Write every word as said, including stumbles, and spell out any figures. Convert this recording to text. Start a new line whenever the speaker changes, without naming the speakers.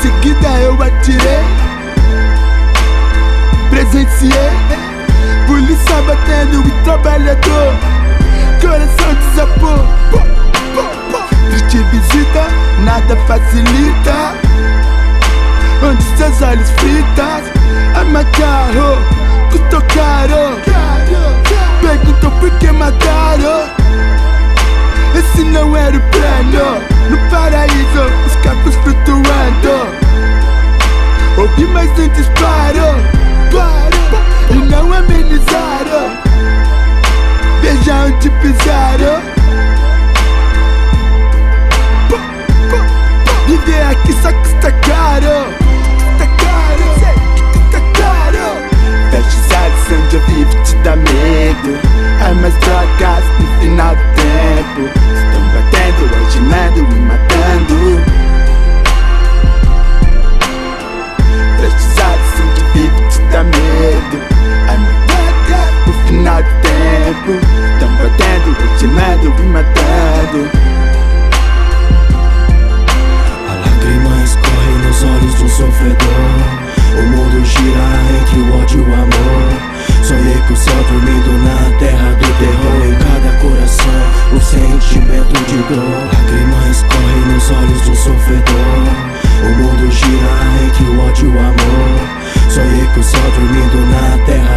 seguida eu atirei, presenciei polícia batendo e trabalhador, coração desabou. Triste visita, nada facilita, onde seus olhos fritas. A macarro, custou caro, perguntou por que mataram. Esse não era o plano. No paraíso, os capos flutuando. Ouvi mais um disparo, e não amenizaram. Veja onde pisaram. Viver aqui só custa caro, custa caro, custa caro. Fechados onde eu vivo te dá medo. Armas, drogas no final do tempo. Estão batendo, algemando e matando. Fechados onde eu vivo te dá medo. Armas, drogas no final do tempo. Estão batendo, algemando e matando.
Escorre nos olhos do sofredor. O mundo gira entre o ódio e o amor. Sonhei com o céu dormindo na terra do terror. Em cada coração o sentimento de dor. Lágrimas escorrem nos olhos do sofredor. O mundo gira entre o ódio e o amor. Sonhei com o céu dormindo na terra